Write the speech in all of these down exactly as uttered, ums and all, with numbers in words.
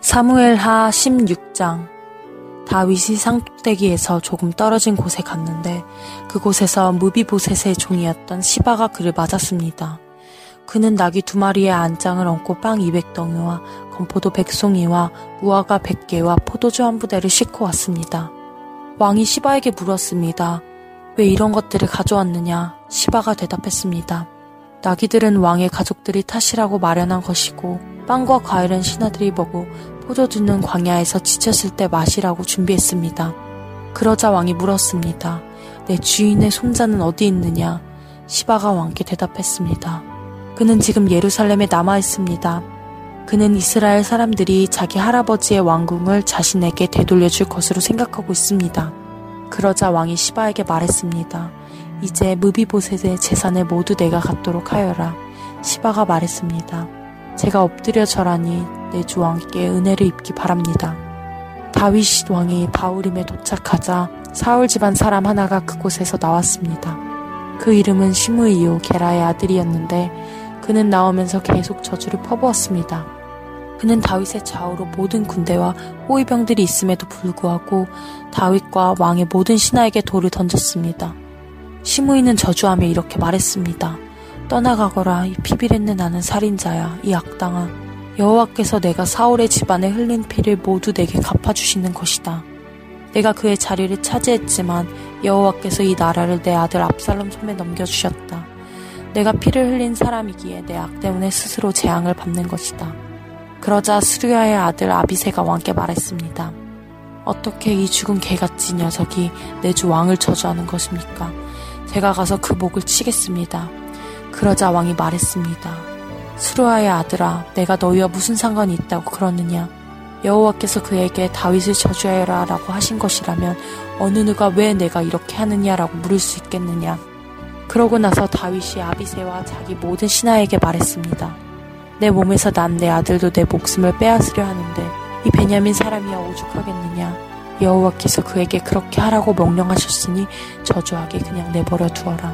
사무엘하 십육 장. 다윗이 산꼭대기에서 조금 떨어진 곳에 갔는데 그곳에서 무비보셋의 종이었던 시바가 그를 맞았습니다. 그는 나귀 두 마리의 안장을 얹고 빵 이백 덩이와 건포도 백 송이와 무화과 백 개와 포도주 한 부대를 싣고 왔습니다. 왕이 시바에게 물었습니다. 왜 이런 것들을 가져왔느냐? 시바가 대답했습니다. 나귀들은 왕의 가족들이 타시라고 마련한 것이고 빵과 과일은 신하들이 먹고 포도주는 광야에서 지쳤을 때 마시라고 준비했습니다. 그러자 왕이 물었습니다. 내 주인의 손자는 어디 있느냐? 시바가 왕께 대답했습니다. 그는 지금 예루살렘에 남아 있습니다. 그는 이스라엘 사람들이 자기 할아버지의 왕궁을 자신에게 되돌려줄 것으로 생각하고 있습니다. 그러자 왕이 시바에게 말했습니다. 이제 무비보셋의 재산을 모두 내가 갖도록 하여라. 시바가 말했습니다. 제가 엎드려 절하니 내 주 왕께 은혜를 입기 바랍니다. 다윗 왕이 바후림에 도착하자 사울 집안 사람 하나가 그곳에서 나왔습니다. 그 이름은 시므이요 게라의 아들이었는데 그는 나오면서 계속 저주를 퍼부었습니다. 그는 다윗의 좌우로 모든 군대와 호위병들이 있음에도 불구하고 다윗과 왕의 모든 신하에게 돌을 던졌습니다. 시므이는 저주하며 이렇게 말했습니다. 떠나가거라. 이 피비린내 나는 살인자야. 이 악당아. 여호와께서 내가 사울의 집안에 흘린 피를 모두 내게 갚아주시는 것이다. 내가 그의 자리를 차지했지만 여호와께서 이 나라를 내 아들 압살롬 손에 넘겨주셨다. 내가 피를 흘린 사람이기에 내 악 때문에 스스로 재앙을 받는 것이다. 그러자 스루야의 아들 아비새가 왕께 말했습니다. 어떻게 이 죽은 개같이 녀석이 내 주 왕을 저주하는 것입니까? 제가 가서 그 목을 치겠습니다. 그러자 왕이 말했습니다. 스루야의 아들아, 내가 너희와 무슨 상관이 있다고 그러느냐? 여호와께서 그에게 다윗을 저주하여라 라고 하신 것이라면 어느 누가 왜 내가 이렇게 하느냐라고 물을 수 있겠느냐? 그러고 나서 다윗이 아비새와 자기 모든 신하에게 말했습니다. 내 몸에서 난 내 아들도 내 목숨을 빼앗으려 하는데 이 베냐민 사람이야 오죽하겠느냐? 여호와께서 그에게 그렇게 하라고 명령하셨으니 저주하게 그냥 내버려 두어라.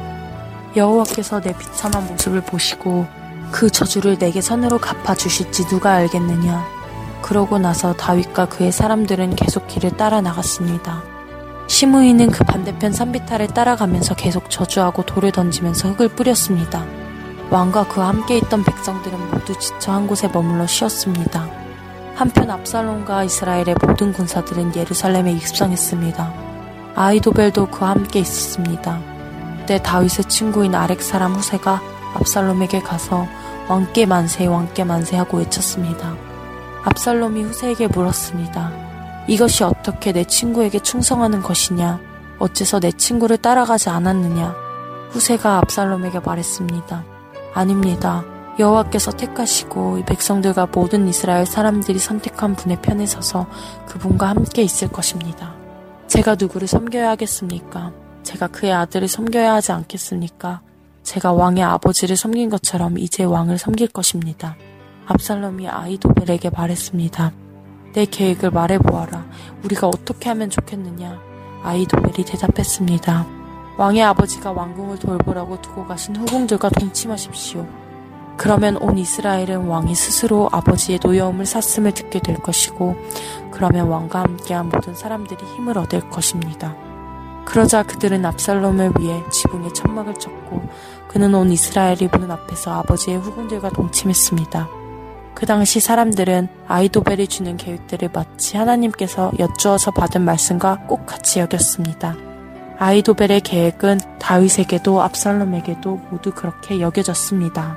여호와께서 내 비참한 모습을 보시고 그 저주를 내게 선으로 갚아주실지 누가 알겠느냐. 그러고 나서 다윗과 그의 사람들은 계속 길을 따라 나갔습니다. 시므이는 그 반대편 산비탈을 따라가면서 계속 저주하고 돌을 던지면서 흙을 뿌렸습니다. 왕과 그와 함께 있던 백성들은 모두 지쳐 한 곳에 머물러 쉬었습니다. 한편 압살롬과 이스라엘의 모든 군사들은 예루살렘에 입성했습니다. 아히도벨도 그와 함께 있었습니다. 그때 다윗의 친구인 아렉 사람 후세가 압살롬에게 가서 왕께 만세 왕께 만세 하고 외쳤습니다. 압살롬이 후세에게 물었습니다. 이것이 어떻게 내 친구에게 충성하는 것이냐? 어째서 내 친구를 따라가지 않았느냐? 후세가 압살롬에게 말했습니다. 아닙니다. 여호와께서 택하시고 이 백성들과 모든 이스라엘 사람들이 선택한 분의 편에 서서 그분과 함께 있을 것입니다. 제가 누구를 섬겨야 하겠습니까? 제가 그의 아들을 섬겨야 하지 않겠습니까? 제가 왕의 아버지를 섬긴 것처럼 이제 왕을 섬길 것입니다. 압살롬이 아히도벨에게 말했습니다. 내 계획을 말해보아라. 우리가 어떻게 하면 좋겠느냐? 아히도벨이 대답했습니다. 왕의 아버지가 왕궁을 돌보라고 두고 가신 후궁들과 동침하십시오. 그러면 온 이스라엘은 왕이 스스로 아버지의 노여움을 샀음을 듣게 될 것이고 그러면 왕과 함께한 모든 사람들이 힘을 얻을 것입니다. 그러자 그들은 압살롬을 위해 지붕에 천막을 쳤고 그는 온 이스라엘이 보는 앞에서 아버지의 후궁들과 동침했습니다. 그 당시 사람들은 아히도벨이 주는 계획들을 마치 하나님께서 여쭈어서 받은 말씀과 꼭 같이 여겼습니다. 아히도벨의 계획은 다윗에게도 압살롬에게도 모두 그렇게 여겨졌습니다.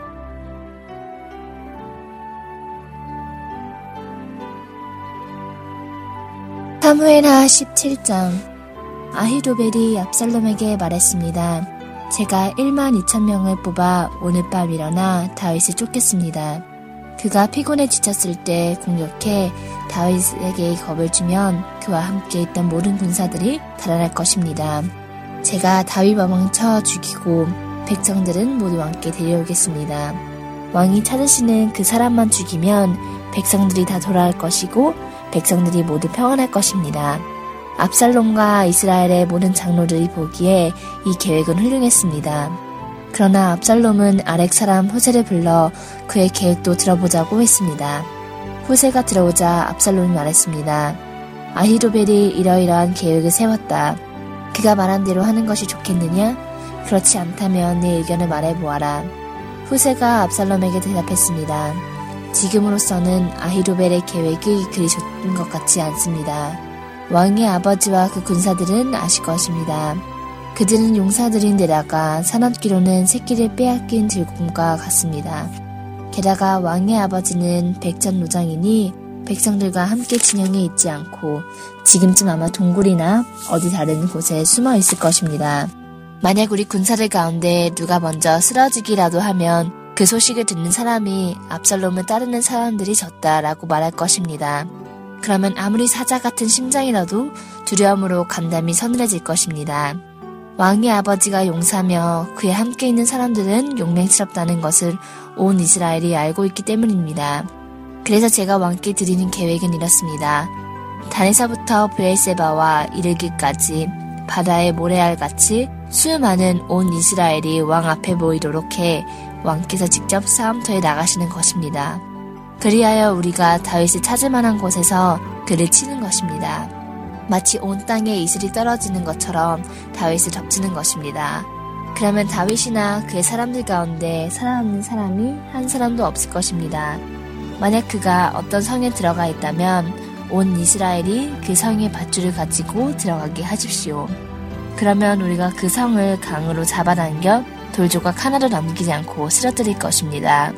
사무엘하 십칠 장. 아히도벨이 압살롬에게 말했습니다. 제가 일만 이천 명을 뽑아 오늘 밤 일어나 다윗을 쫓겠습니다. 그가 피곤해 지쳤을 때 공격해 다윗에게 겁을 주면 그와 함께 있던 모든 군사들이 달아날 것입니다. 제가 다윗 왕망쳐 죽이고 백성들은 모두 왕께 데려오겠습니다. 왕이 찾으시는 그 사람만 죽이면 백성들이 다 돌아올 것이고 백성들이 모두 평안할 것입니다. 압살롬과 이스라엘의 모든 장로들이 보기에 이 계획은 훌륭했습니다. 그러나 압살롬은 아렉 사람 후세를 불러 그의 계획도 들어보자고 했습니다. 후세가 들어오자 압살롬이 말했습니다. 아히도벨이 이러이러한 계획을 세웠다. 그가 말한 대로 하는 것이 좋겠느냐? 그렇지 않다면 네 의견을 말해보아라. 후세가 압살롬에게 대답했습니다. 지금으로서는 아히도벨의 계획이 그리 좋은 것 같지 않습니다. 왕의 아버지와 그 군사들은 아실 것입니다. 그들은 용사들인데다가 사납기로는 새끼를 빼앗긴 즐거움과 같습니다. 게다가 왕의 아버지는 백전노장이니 백성들과 함께 진영에 있지 않고 지금쯤 아마 동굴이나 어디 다른 곳에 숨어 있을 것입니다. 만약 우리 군사들 가운데 누가 먼저 쓰러지기라도 하면 그 소식을 듣는 사람이 압살롬을 따르는 사람들이 졌다라고 말할 것입니다. 그러면 아무리 사자 같은 심장이라도 두려움으로 간담이 서늘해질 것입니다. 왕의 아버지가 용사며 그에 함께 있는 사람들은 용맹스럽다는 것을 온 이스라엘이 알고 있기 때문입니다. 그래서 제가 왕께 드리는 계획은 이렇습니다. 단에서부터 브엘세바와 이르기까지 바다의 모래알같이 수많은 온 이스라엘이 왕 앞에 모이도록 해 왕께서 직접 싸움터에 나가시는 것입니다. 그리하여 우리가 다윗을 찾을 만한 곳에서 그를 치는 것입니다. 마치 온 땅에 이슬이 떨어지는 것처럼 다윗을 덮치는 것입니다. 그러면 다윗이나 그의 사람들 가운데 살아남는 사람이 한 사람도 없을 것입니다. 만약 그가 어떤 성에 들어가 있다면 온 이스라엘이 그 성의 밧줄을 가지고 들어가게 하십시오. 그러면 우리가 그 성을 강으로 잡아당겨 돌조각 하나도 남기지 않고 쓰러뜨릴 것입니다.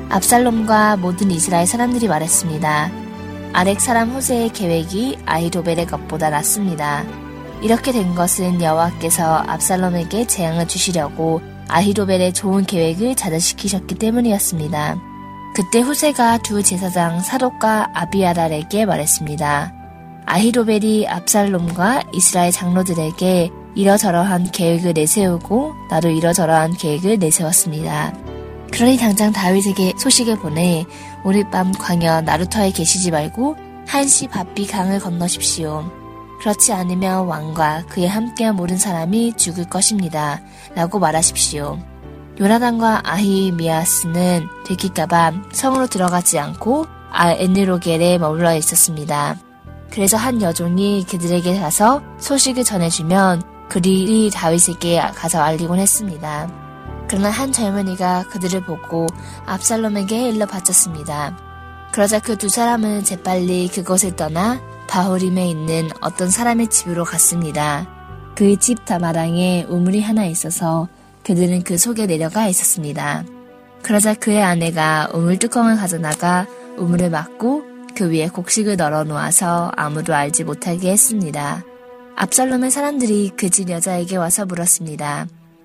압살롬과 모든 이스라엘 사람들이 말했습니다. 아렉 사람 후세의 계획이 아히도벨의 것보다 낫습니다. 이렇게 된 것은 여호와께서 압살롬에게 재앙을 주시려고 아히도벨의 좋은 계획을 좌절시키셨기 때문이었습니다. 그때 후세가 두 제사장 사독과 아비아랄에게 말했습니다. 아히도벨이 압살롬과 이스라엘 장로들에게 이러저러한 계획을 내세우고 나도 이러저러한 계획을 내세웠습니다. 그러니 당장 다윗에게 소식을 보내 오늘 밤 광야 나루터에 계시지 말고 한시 바삐 강을 건너십시오. 그렇지 않으면 왕과 그에 함께한 모든 사람이 죽을 것입니다. 라고 말하십시오. 요나단과 아히미아스는 들킬까봐 성으로 들어가지 않고 엔르로겔에 머물러 있었습니다. 그래서 한 여종이 그들에게 가서 소식을 전해주면 그들이 다윗에게 가서 알리곤 했습니다. 그러나 한 젊은이가 그들을 보고 압살롬에게 일러 바쳤습니다. 그러자 그 두 사람은 재빨리 그곳을 떠나 바후림에 있는 어떤 사람의 집으로 갔습니다. 그의 집 마당에 우물이 하나 있어서 그들은 그 속에 내려가 있었습니다. 그러자 그의 아내가 우물 뚜껑을 가져나가 우물을 막고 그 위에 곡식을 널어 놓아서 아무도 알지 못하게 했습니다. 압살롬의 사람들이 그 집 여자에게 와서 물었습니다.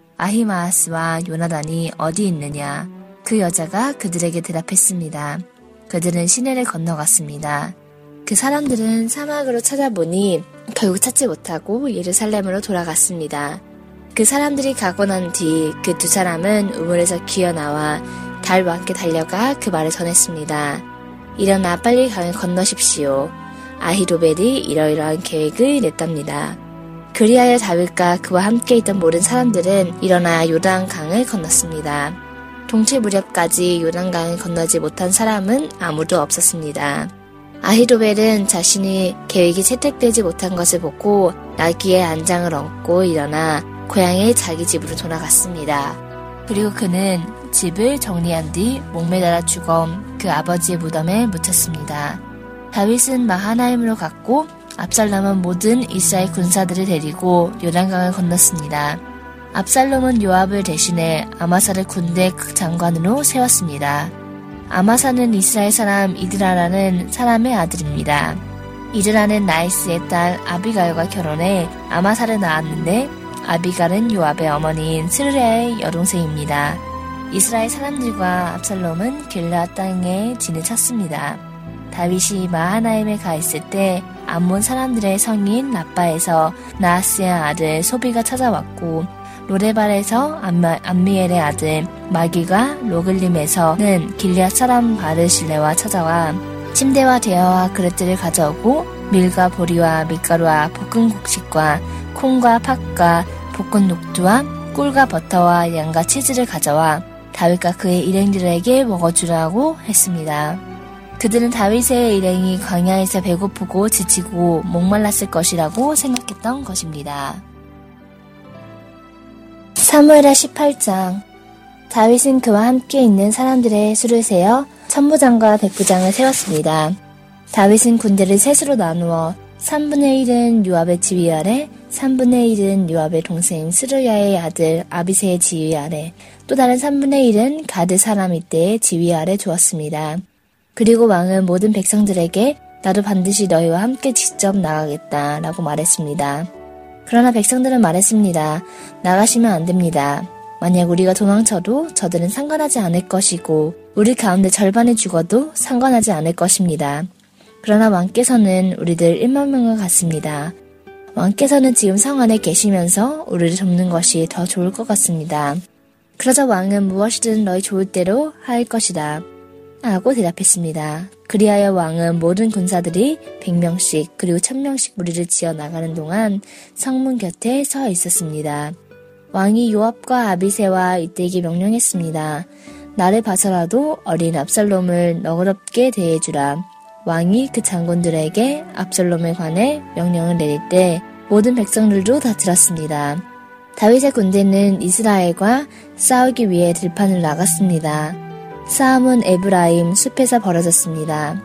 아히마아스와 요나단이 어디 있느냐? 그 여자가 그들에게 대답했습니다. 그들은 시내를 건너갔습니다. 그 사람들은 사막으로 찾아보니 결국 찾지 못하고 예루살렘으로 돌아갔습니다. 그 사람들이 가고 난 뒤 그 두 사람은 우물에서 기어나와 달과 함께 달려가 그 말을 전했습니다. 일어나 빨리 강을 건너십시오. 아히도벨이 이러이러한 계획을 냈답니다. 그리하여 다윗과 그와 함께 있던 모든 사람들은 일어나 요단강을 건넜습니다. 동체 무렵까지 요단강을 건너지 못한 사람은 아무도 없었습니다. 아히도벨은 자신이 계획이 채택되지 못한 것을 보고 나귀의 안장을 얹고 일어나 고향의 자기 집으로 돌아갔습니다. 그리고 그는 집을 정리한 뒤 목매달아 죽어 그 아버지의 무덤에 묻혔습니다. 다윗은 마하나임으로 갔고 압살롬은 모든 이스라엘 군사들을 데리고 요단강을 건넜습니다. 압살롬은 요압을 대신해 아마사를 군대 장관으로 세웠습니다. 아마사는 이스라엘 사람 이드라라는 사람의 아들입니다. 이드라는 나이스의 딸 아비갈과 결혼해 아마사를 낳았는데 아비갈은 요압의 어머니인 스르야의 여동생입니다. 이스라엘 사람들과 압살롬은 길르앗 땅에 진을 쳤습니다. 다윗이 마하나임에 가 있을 때 암몬 사람들의 성인 라빠에서 나하스의 아들 소비가 찾아왔고 로데발에서 암마, 암미엘의 아들 마기가 로글림에서는 길리앗 사람 바르실레와 찾아와 침대와 대야와 그릇들을 가져오고 밀과 보리와 밀가루와 볶은 곡식과 콩과 팥과 볶은 녹두와 꿀과 버터와 양과 치즈를 가져와 다윗과 그의 일행들에게 먹어주라고 했습니다. 그들은 다윗의 일행이 광야에서 배고프고 지치고 목말랐을 것이라고 생각했던 것입니다. 사무엘하 십팔 장. 다윗은 그와 함께 있는 사람들의 수를 세어 천부장과 백부장을 세웠습니다. 다윗은 군대를 셋으로 나누어 삼분의 일은 요압의 지휘 아래, 삼분의 일은 요압의 동생 스루야의 아들 아비새의 지휘 아래, 또 다른 삼분의 일은 가드 사람 이때의 지휘 아래 두었습니다. 그리고 왕은 모든 백성들에게 나도 반드시 너희와 함께 직접 나가겠다 라고 말했습니다. 그러나 백성들은 말했습니다. 나가시면 안 됩니다. 만약 우리가 도망쳐도 저들은 상관하지 않을 것이고 우리 가운데 절반이 죽어도 상관하지 않을 것입니다. 그러나 왕께서는 우리들 일만 명과 같습니다. 왕께서는 지금 성 안에 계시면서 우리를 돕는 것이 더 좋을 것 같습니다. 그러자 왕은 무엇이든 너희 좋을 대로 할 것이다 라고 대답했습니다. 그리하여 왕은 모든 군사들이 백 명씩 그리고 천 명씩 무리를 지어 나가는 동안 성문 곁에 서 있었습니다. 왕이 요압과 아비새와 이때에게 명령했습니다. 나를 봐서라도 어린 압살롬을 너그럽게 대해주라. 왕이 그 장군들에게 압살롬에 관해 명령을 내릴 때 모든 백성들도 다 들었습니다. 다윗의 군대는 이스라엘과 싸우기 위해 들판을 나갔습니다. 싸움은 에브라임 숲에서 벌어졌습니다.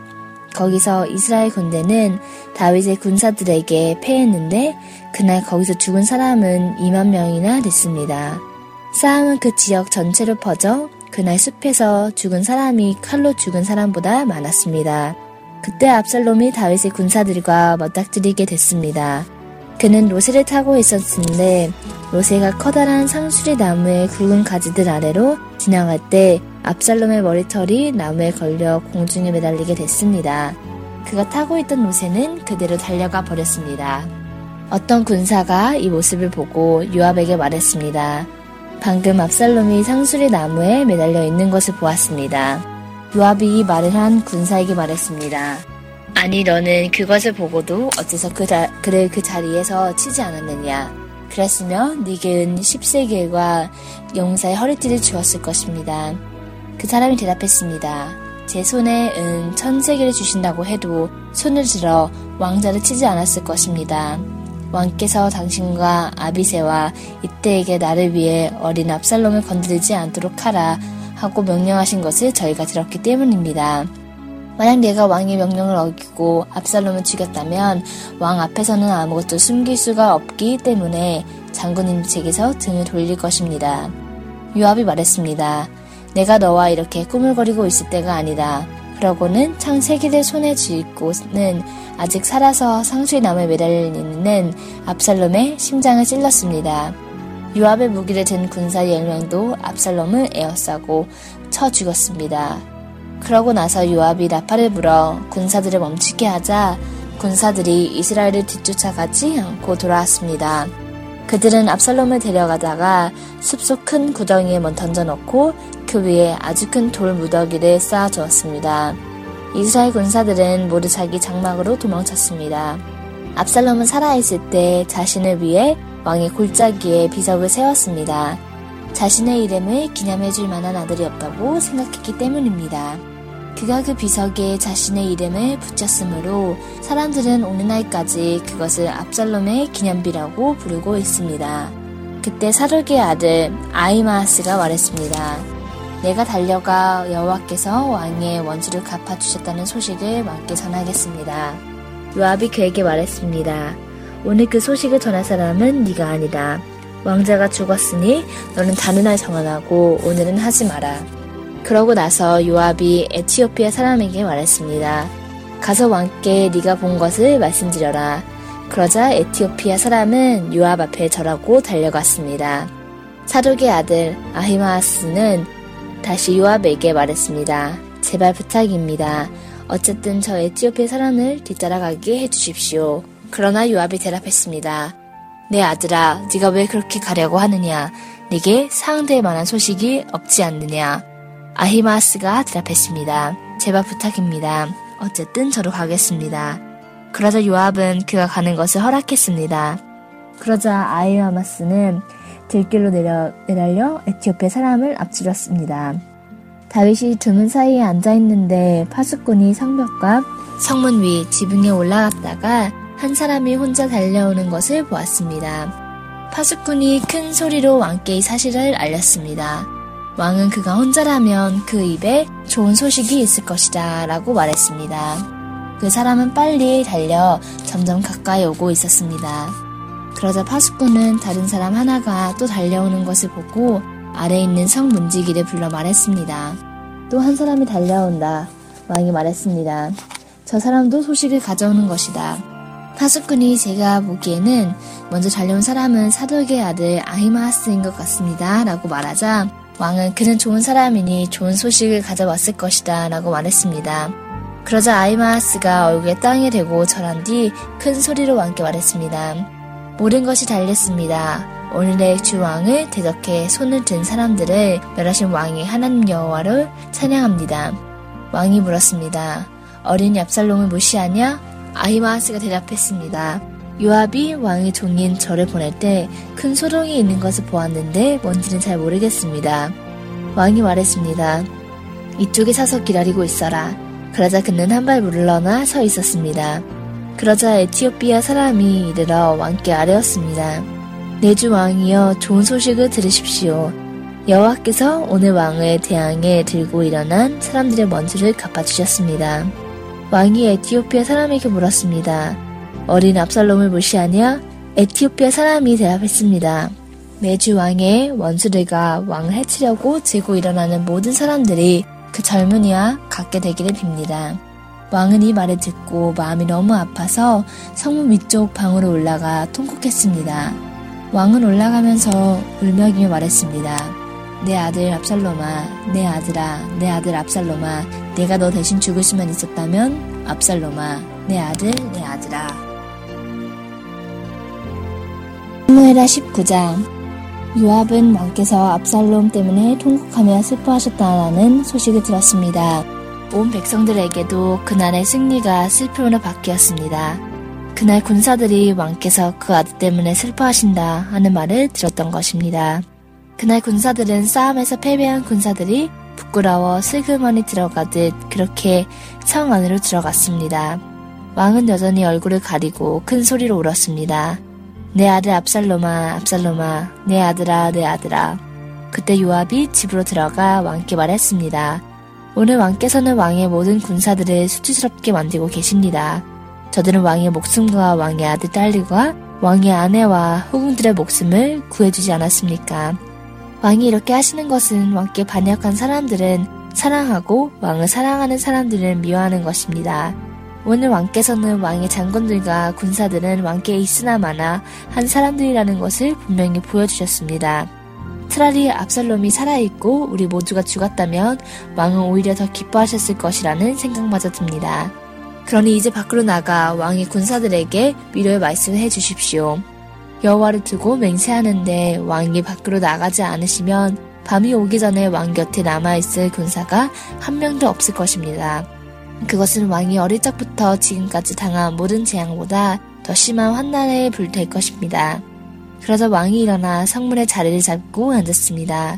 거기서 이스라엘 군대는 다윗의 군사들에게 패했는데 그날 거기서 죽은 사람은 이만 명이나 됐습니다. 싸움은 그 지역 전체로 퍼져 그날 숲에서 죽은 사람이 칼로 죽은 사람보다 많았습니다. 그때 압살롬이 다윗의 군사들과 맞닥뜨리게 됐습니다. 그는 로새를 타고 있었는데 로새가 커다란 상수리 나무의 굵은 가지들 아래로 지나갈 때 압살롬의 머리털이 나무에 걸려 공중에 매달리게 됐습니다. 그가 타고 있던 로새는 그대로 달려가 버렸습니다. 어떤 군사가 이 모습을 보고 요압에게 말했습니다. 방금 압살롬이 상수리 나무에 매달려 있는 것을 보았습니다. 요압이 이 말을 한 군사에게 말했습니다. 아니 너는 그것을 보고도 어째서 그 자, 그를 그 자리에서 치지 않았느냐. 그랬으면 네게 은 십세겔과 용사의 허리띠를 주었을 것입니다. 그 사람이 대답했습니다. 제 손에 은 천세겔을 주신다고 해도 손을 들어 왕자를 치지 않았을 것입니다. 왕께서 당신과 아비새와 이때에게 나를 위해 어린 압살롬을 건드리지 않도록 하라 하고 명령하신 것을 저희가 들었기 때문입니다. 만약 내가 왕의 명령을 어기고 압살롬을 죽였다면 왕 앞에서는 아무것도 숨길 수가 없기 때문에 장군님 측에서 등을 돌릴 것입니다. 요압이 말했습니다. 내가 너와 이렇게 꾸물거리고 있을 때가 아니다. 그러고는 창 세 개를 손에 쥐고는 아직 살아서 상수리 나무에 매달리는 압살롬의 심장을 찔렀습니다. 요압의 무기를 든 군사 열 명도 압살롬을 에워싸고 쳐 죽었습니다. 그러고 나서 요압이 나팔을 불어 군사들을 멈추게 하자 군사들이 이스라엘을 뒤쫓아가지 않고 돌아왔습니다. 그들은 압살롬을 데려가다가 숲속 큰 구덩이에 던져놓고 그 위에 아주 큰 돌 무더기를 쌓아주었습니다. 이스라엘 군사들은 모두 자기 장막으로 도망쳤습니다. 압살롬은 살아있을 때 자신을 위해 왕의 골짜기에 비석을 세웠습니다. 자신의 이름을 기념해줄 만한 아들이 없다고 생각했기 때문입니다. 그가 그 비석에 자신의 이름을 붙였으므로 사람들은 오늘날까지 그것을 압살롬의 기념비라고 부르고 있습니다. 그때 사룩의 아들 아히마아스가 말했습니다. 내가 달려가 여호와께서 왕의 원수를 갚아주셨다는 소식을 왕께 전하겠습니다. 요압이 그에게 말했습니다. 오늘 그 소식을 전할 사람은 네가 아니다. 왕자가 죽었으니 너는 다른 날 정언하고 오늘은 하지 마라. 그러고 나서 요압이 에티오피아 사람에게 말했습니다. 가서 왕께 네가 본 것을 말씀드려라. 그러자 에티오피아 사람은 요압 앞에 절하고 달려갔습니다. 사룩의 아들 아히마아스는 다시 요압에게 말했습니다. 제발 부탁입니다. 어쨌든 저 에티오피아 사람을 뒤따라가게 해주십시오. 그러나 요압이 대답했습니다. 내 아들아, 네가 왜 그렇게 가려고 하느냐? 네게 상대할 만한 소식이 없지 않느냐? 아히마아스가 대답했습니다. 제발 부탁입니다. 어쨌든 저로 가겠습니다. 그러자 요압은 그가 가는 것을 허락했습니다. 그러자 아히마아스는 들길로 내려, 내달려 에티오피아 사람을 앞질렀습니다. 다윗이 두문 사이에 앉아있는데 파수꾼이 성벽과 성문 위 지붕에 올라갔다가 한 사람이 혼자 달려오는 것을 보았습니다. 파수꾼이 큰 소리로 왕께 이 사실을 알렸습니다. 왕은 그가 혼자라면 그 입에 좋은 소식이 있을 것이다 라고 말했습니다. 그 사람은 빨리 달려 점점 가까이 오고 있었습니다. 그러자 파수꾼은 다른 사람 하나가 또 달려오는 것을 보고 아래에 있는 성문지기를 불러 말했습니다. 또 한 사람이 달려온다. 왕이 말했습니다. 저 사람도 소식을 가져오는 것이다. 파수꾼이 제가 보기에는 먼저 달려온 사람은 사독의 아들 아히마아스인 것 같습니다 라고 말하자 왕은 그는 좋은 사람이니 좋은 소식을 가져왔을 것이다 라고 말했습니다. 그러자 아히마아스가 얼굴에 땅에 대고 절한 뒤 큰 소리로 왕께 말했습니다. 모든 것이 달렸습니다. 오늘의 주 왕을 대적해 손을 든 사람들을 멸하신 왕이 하나님 여호와를 찬양합니다. 왕이 물었습니다. 어린이 압살롬을 무시하냐? 아히마아스가 대답했습니다. 요압이 왕의 종인 저를 보낼 때 큰 소동이 있는 것을 보았는데 뭔지는 잘 모르겠습니다. 왕이 말했습니다. 이쪽에 서서 기다리고 있어라. 그러자 그는 한 발 물러나 서 있었습니다. 그러자 에티오피아 사람이 이르러 왕께 아뢰었습니다. 내주 왕이여 좋은 소식을 들으십시오. 여호와께서 오늘 왕을 대항해 들고 일어난 사람들의 먼지를 갚아주셨습니다. 왕이 에티오피아 사람에게 물었습니다. 어린 압살롬을 무시하냐? 에티오피아 사람이 대답했습니다. 내주 왕의 원수들과 왕을 해치려고 들고 일어나는 모든 사람들이 그 젊은이와 같게 되기를 빕니다. 왕은 이 말을 듣고 마음이 너무 아파서 성문 위쪽 방으로 올라가 통곡했습니다. 왕은 올라가면서 울먹이며 말했습니다. 내 아들 압살롬아, 내 아들아, 내 아들 압살롬아, 내가 너 대신 죽을 수만 있었다면 압살롬아, 내 아들, 내 아들아. 사무엘하 십구 장. 요압은 왕께서 압살롬 때문에 통곡하며 슬퍼하셨다라는 소식을 들었습니다. 온 백성들에게도 그날의 승리가 슬픔으로 바뀌었습니다. 그날 군사들이 왕께서 그 아들 때문에 슬퍼하신다 하는 말을 들었던 것입니다. 그날 군사들은 싸움에서 패배한 군사들이 부끄러워 슬그머니 들어가듯 그렇게 성 안으로 들어갔습니다. 왕은 여전히 얼굴을 가리고 큰 소리로 울었습니다. 내 아들 압살롬아, 압살롬아, 내 아들아, 내 아들아. 그때 요압이 집으로 들어가 왕께 말했습니다. 오늘 왕께서는 왕의 모든 군사들을 수치스럽게 만들고 계십니다. 저들은 왕의 목숨과 왕의 아들 딸들과 왕의 아내와 후궁들의 목숨을 구해주지 않았습니까? 왕이 이렇게 하시는 것은 왕께 반역한 사람들은 사랑하고 왕을 사랑하는 사람들을 미워하는 것입니다. 오늘 왕께서는 왕의 장군들과 군사들은 왕께 있으나 마나 한 사람들이라는 것을 분명히 보여주셨습니다. 차라리 압살롬이 살아있고 우리 모두가 죽었다면 왕은 오히려 더 기뻐하셨을 것이라는 생각마저 듭니다. 그러니 이제 밖으로 나가 왕의 군사들에게 위로의 말씀을 해주십시오. 여호와를 두고 맹세하는데 왕이 밖으로 나가지 않으시면 밤이 오기 전에 왕 곁에 남아있을 군사가 한 명도 없을 것입니다. 그것은 왕이 어릴 적부터 지금까지 당한 모든 재앙보다 더 심한 환난에 불될 것입니다. 그러자 왕이 일어나 성문에 자리를 잡고 앉았습니다.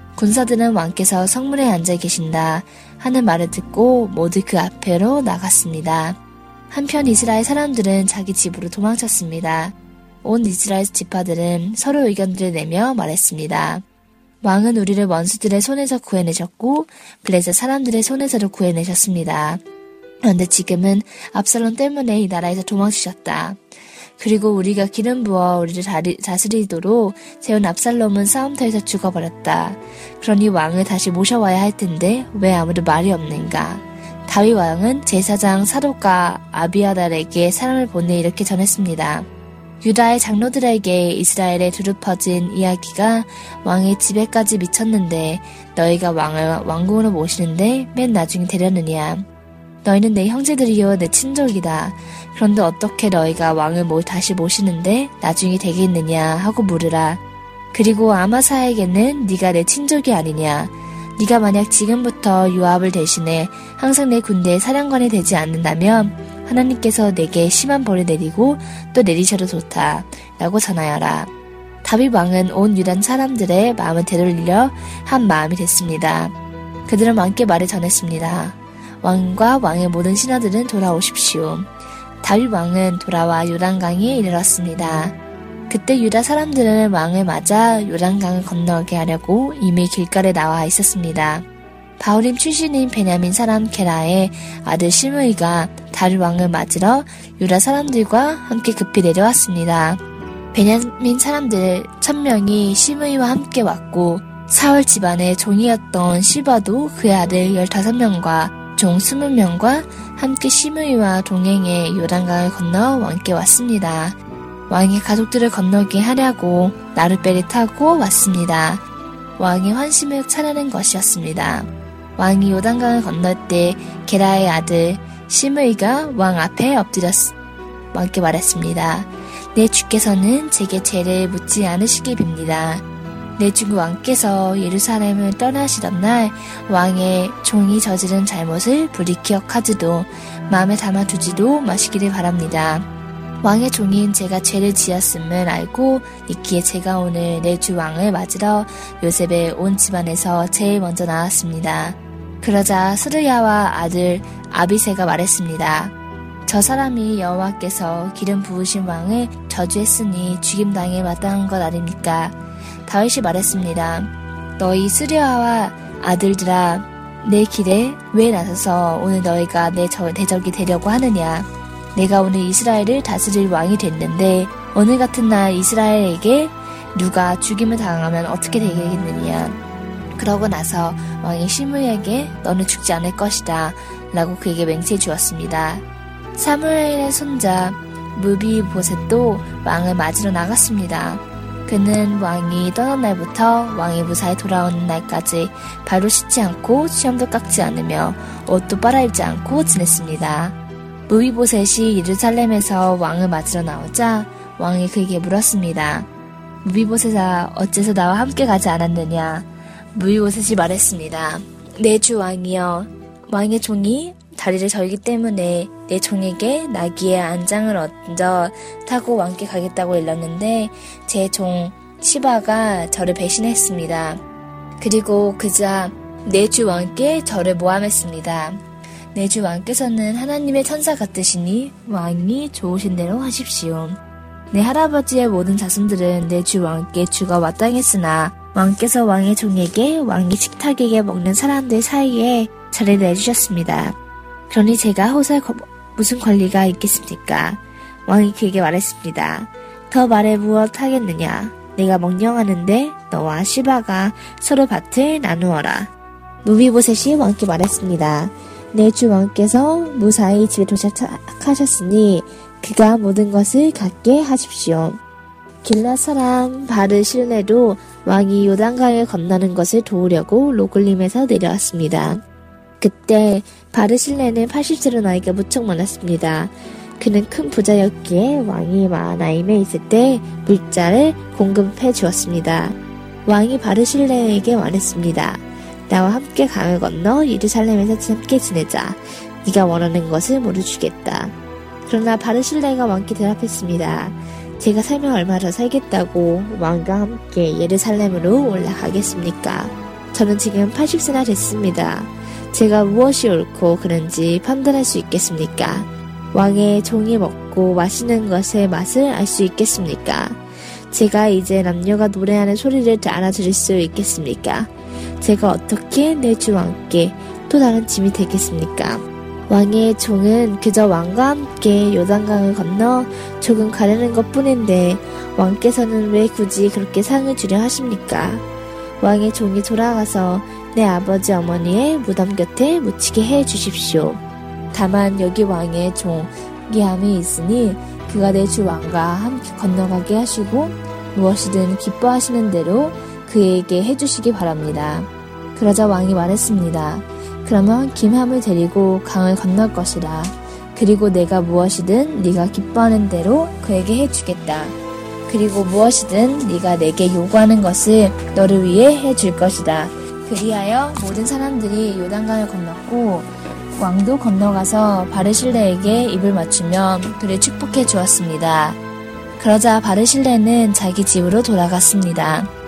군사들은 왕께서 성문에 앉아 계신다 하는 말을 듣고 모두 그 앞으로 나갔습니다. 한편 이스라엘 사람들은 자기 집으로 도망쳤습니다. 온 이스라엘 지파들은 서로 의견들을 내며 말했습니다. 왕은 우리를 원수들의 손에서 구해내셨고 블레셋 사람들의 손에서도 구해내셨습니다. 그런데 지금은 압살롬 때문에 이 나라에서 도망치셨다. 그리고 우리가 기름 부어 우리를 다리, 다스리도록 세운 압살롬은 싸움터에서 죽어버렸다. 그러니 왕을 다시 모셔와야 할 텐데 왜 아무도 말이 없는가. 다윗 왕은 제사장 사독과 아비아달에게 사람을 보내 이렇게 전했습니다. 유다의 장로들에게 이스라엘에 두루 퍼진 이야기가 왕의 집에까지 미쳤는데 너희가 왕을 왕궁으로 모시는데 맨 나중에 되려느냐. 너희는 내 형제들이요 내 친족이다. 그런데 어떻게 너희가 왕을 뭐 다시 모시는데 나중에 되겠느냐 하고 물으라. 그리고 아마사에게는 네가 내 친족이 아니냐. 네가 만약 지금부터 요압을 대신해 항상 내 군대의 사령관이 되지 않는다면 하나님께서 내게 심한 벌을 내리고 또 내리셔도 좋다 라고 전하여라. 다윗 왕은 온 유다 사람들의 마음을 되돌리려 한 마음이 됐습니다. 그들은 왕께 말을 전했습니다. 왕과 왕의 모든 신하들은 돌아오십시오. 다윗 왕은 돌아와 요단강에 이르렀습니다. 그때 유다 사람들은 왕을 맞아 요단강을 건너게 하려고 이미 길가에 나와 있었습니다. 바울임 출신인 베냐민 사람 게라의 아들 시므이가 다윗 왕을 맞으러 유다 사람들과 함께 급히 내려왔습니다. 베냐민 사람들 천 명이 시므이와 함께 왔고 사울 집안의 종이었던 시바도 그의 아들 열다섯 명과 종 스무 명과 함께 시므이와 동행해 요단강을 건너 왕께 왔습니다. 왕이 가족들을 건너게 하려고 나룻배를 타고 왔습니다. 왕이 환심을 차려낸 것이었습니다. 왕이 요단강을 건널 때 게라의 아들 시므이가 왕 앞에 엎드렸 왕께 말했습니다. 내 주께서는 제게 죄를 묻지 않으시기 빕니다. 내 주 왕께서 예루살렘을 떠나시던 날 왕의 종이 저지른 잘못을 불이 기억하지도 마음에 담아두지도 마시기를 바랍니다. 왕의 종인 제가 죄를 지었음을 알고 있기에 제가 오늘 내 주 왕을 맞으러 요셉의 온 집안에서 제일 먼저 나왔습니다. 그러자 스르야와 아들 아비새가 말했습니다. 저 사람이 여호와께서 기름 부으신 왕을 저주했으니 죽임당해 마땅한 것 아닙니까? 다윗이 말했습니다. 너희 스르야와 아들들아, 내 길에 왜 나서서 오늘 너희가 내 대적이 되려고 하느냐? 내가 오늘 이스라엘을 다스릴 왕이 됐는데 오늘 같은 날 이스라엘에게 누가 죽임을 당하면 어떻게 되겠느냐? 그러고 나서 왕이 시므이에게 너는 죽지 않을 것이다 라고 그에게 맹세해 주었습니다. 사무엘의 손자 무비보셋도 왕을 맞으러 나갔습니다. 그는 왕이 떠난 날부터 왕이 무사히 돌아오는 날까지 발도 씻지 않고 수염도 깎지 않으며 옷도 빨아입지 않고 지냈습니다. 무비보셋이 예루살렘에서 왕을 맞으러 나오자 왕이 그에게 물었습니다. 무비보셋아, 어째서 나와 함께 가지 않았느냐? 무비보셋이 말했습니다. 내 주 왕이여, 왕의 종이 다리를 절기 때문에 내 종에게 나귀의 안장을 얹어 타고 왕께 가겠다고 일렀는데 제 종 시바가 저를 배신했습니다. 그리고 그자 내 주 왕께 저를 모함했습니다. 내 주 왕께서는 하나님의 천사 같으시니 왕이 좋으신 대로 하십시오. 내 할아버지의 모든 자손들은 내 주 왕께 주가 마땅했으나 왕께서 왕의 종에게 왕이 식탁에게 먹는 사람들 사이에 자리를 내주셨습니다. 그러니 제가 호소할 무슨 권리가 있겠습니까? 왕이 그에게 말했습니다. 더 말해 무엇 하겠느냐? 내가 명령하는데 너와 시바가 서로 밭을 나누어라. 무비보셋이 왕께 말했습니다. 내 주 왕께서 무사히 집에 도착하셨으니 그가 모든 것을 갖게 하십시오. 길랏 사람 바르실레도 왕이 요단강을 건너는 것을 도우려고 로글림에서 내려왔습니다. 그때 바르실레는 팔십 세로 나이가 무척 많았습니다. 그는 큰 부자였기에 왕이 마하나임에 있을 때 물자를 공급해 주었습니다. 왕이 바르실레에게 말했습니다. 나와 함께 강을 건너 예루살렘에서 함께 지내자. 네가 원하는 것을 모두 주겠다. 그러나 바르실레가 왕께 대답했습니다. 제가 살면 얼마 더 살겠다고 왕과 함께 예루살렘으로 올라가겠습니까? 저는 지금 팔십 세나 됐습니다. 제가 무엇이 옳고 그른지 판단할 수 있겠습니까? 왕의 종이 먹고 마시는 것의 맛을 알 수 있겠습니까? 제가 이제 남녀가 노래하는 소리를 알아들을 수 있겠습니까? 제가 어떻게 내 주 왕께 또 다른 짐이 되겠습니까? 왕의 종은 그저 왕과 함께 요단강을 건너 조금 가려는 것 뿐인데 왕께서는 왜 굳이 그렇게 상을 주려 하십니까? 왕의 종이 돌아가서 내 아버지 어머니의 무덤 곁에 묻히게 해 주십시오. 다만 여기 왕의 종이 함이 있으니 그가 내 주 왕과 함께 건너가게 하시고 무엇이든 기뻐하시는 대로 그에게 해주시기 바랍니다. 그러자 왕이 말했습니다. 그러면 김함을 데리고 강을 건널 것이라. 그리고 내가 무엇이든 네가 기뻐하는 대로 그에게 해주겠다. 그리고 무엇이든 네가 내게 요구하는 것을 너를 위해 해줄 것이다. 그리하여 모든 사람들이 요단강을 건넜고 왕도 건너가서 바르실레에게 입을 맞추며 그를 축복해 주었습니다. 그러자 바르실레는 자기 집으로 돌아갔습니다.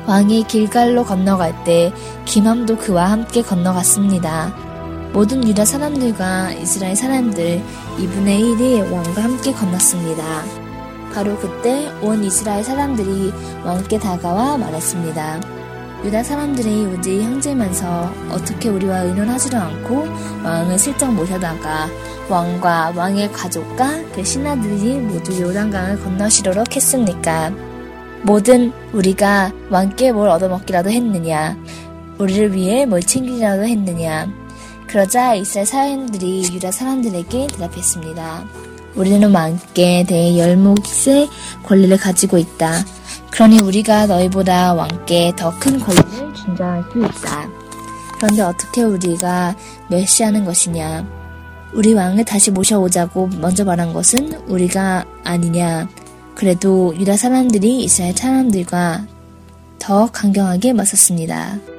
왕이 길갈로 건너갈 때 기맘도 그와 함께 건너갔습니다. 모든 유다 사람들과 이스라엘 사람들 이분의 일이 왕과 함께 건넜습니다. 바로 그때 온 이스라엘 사람들이 왕께 다가와 말했습니다. 유다 사람들이 우리 형제면서 어떻게 우리와 의논하지도 않고 왕을 슬쩍 모셔다가 왕과 왕의 가족과 그 신하들이 모두 요단강을 건너시도록 했습니까? 뭐든 우리가 왕께 뭘 얻어먹기라도 했느냐? 우리를 위해 뭘 챙기기라도 했느냐? 그러자 이스라엘 사람들이 유다 사람들에게 대답했습니다. 우리는 왕께 대해 열몫의 권리를 가지고 있다. 그러니 우리가 너희보다 왕께 더 큰 권리를 준장할 수 있다. 그런데 어떻게 우리가 멸시하는 것이냐? 우리 왕을 다시 모셔오자고 먼저 말한 것은 우리가 아니냐? 그래도 유다 사람들이 이스라엘 사람들과 더 강경하게 맞섰습니다.